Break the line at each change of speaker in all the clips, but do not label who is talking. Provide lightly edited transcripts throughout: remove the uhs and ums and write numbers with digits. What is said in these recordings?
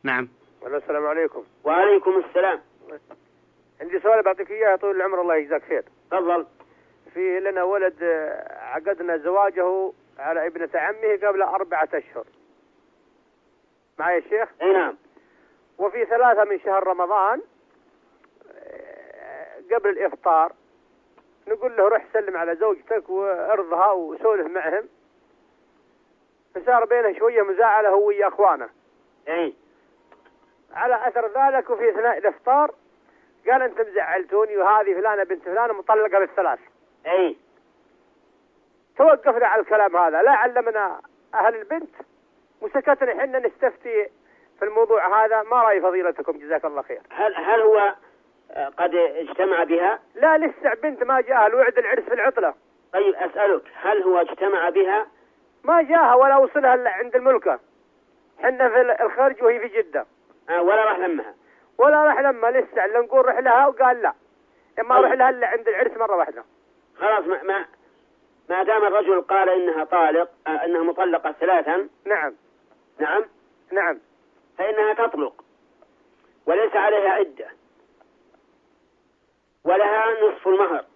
نعم.
السلام عليكم.
وعليكم السلام.
عندي سؤال بعطيك إياه يا طويل العمر الله يجزاك خير.
تفضل.
في لنا ولد عقدنا زواجه على ابنة عمه قبل 4 أشهر. معي الشيخ؟
اي نعم.
وفي 3 من شهر رمضان قبل الإفطار نقول له روح سلم على زوجتك وارضها وسولف معهم، فصار بينه شوية مزاعلة هو ويا أخوانه.
اي.
على أثر ذلك وفي أثناء الإفطار قال أنت مزعلتوني وهذه فلانة بنت فلانة مطلقة بال3.
اي.
توقفنا على الكلام هذا، لا علمنا أهل البنت وسكتنا حنا نستفتي في الموضوع هذا. ما رأي فضيلتكم جزاك الله خير؟
هل هو قد اجتمع بها؟
لا لسه بنت ما جاء الوعد العرس في العطلة.
طيب أسألك، هل هو اجتمع بها؟
ما جاها ولا وصلها إلا عند الملكة، حنا في الخارج وهي في جدة.
ولا راح لمها؟
ولا راح لما لسه اللي نقول روح لها وقال لا، اما روح لها الا عند العرس مرة واحدة.
خلاص ما دام الرجل قال انها طالق، انها مطلقة 3.
نعم.
نعم.
نعم.
فإنها تطلق وليس عليها عدة ولها نصف المهر،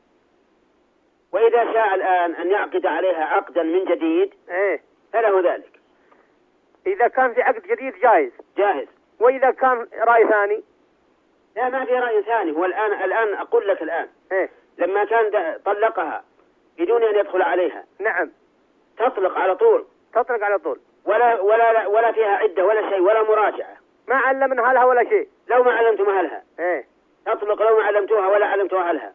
وإذا شاء الآن أن يعقد عليها عقدا من جديد فله ذلك.
إذا كان في عقد جديد جاهز. وإذا كان رأي ثاني؟
لا ما في رأي ثاني. هو الآن أقول لك الآن لما كان طلقها بدون أن يدخل عليها.
نعم.
تطلق على طول. ولا فيها عدة ولا شيء ولا مراجعة.
ما علمنا أهلها ولا شيء.
لو ما علمتم أهلها. تطلق لو ما علمتوها ولا علمتوا أهلها.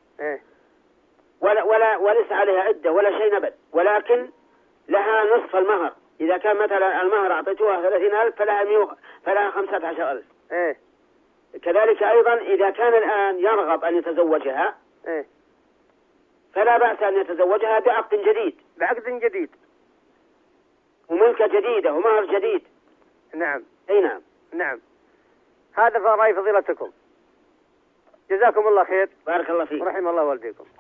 وليس عليها عدة ولا شيء نبت، ولكن لها نصف المهر. إذا كان مثلا المهر أعطيتوها 30,000 فلها 15,000. كذلك أيضا إذا كان الآن يرغب أن يتزوجها فلا بأس أن يتزوجها بعقد جديد وملكة جديدة ومهر جديد.
نعم.
أي
نعم. هذا رأي فضيلتكم، جزاكم الله خير.
بارك الله فيك.
رحم الله والديكم.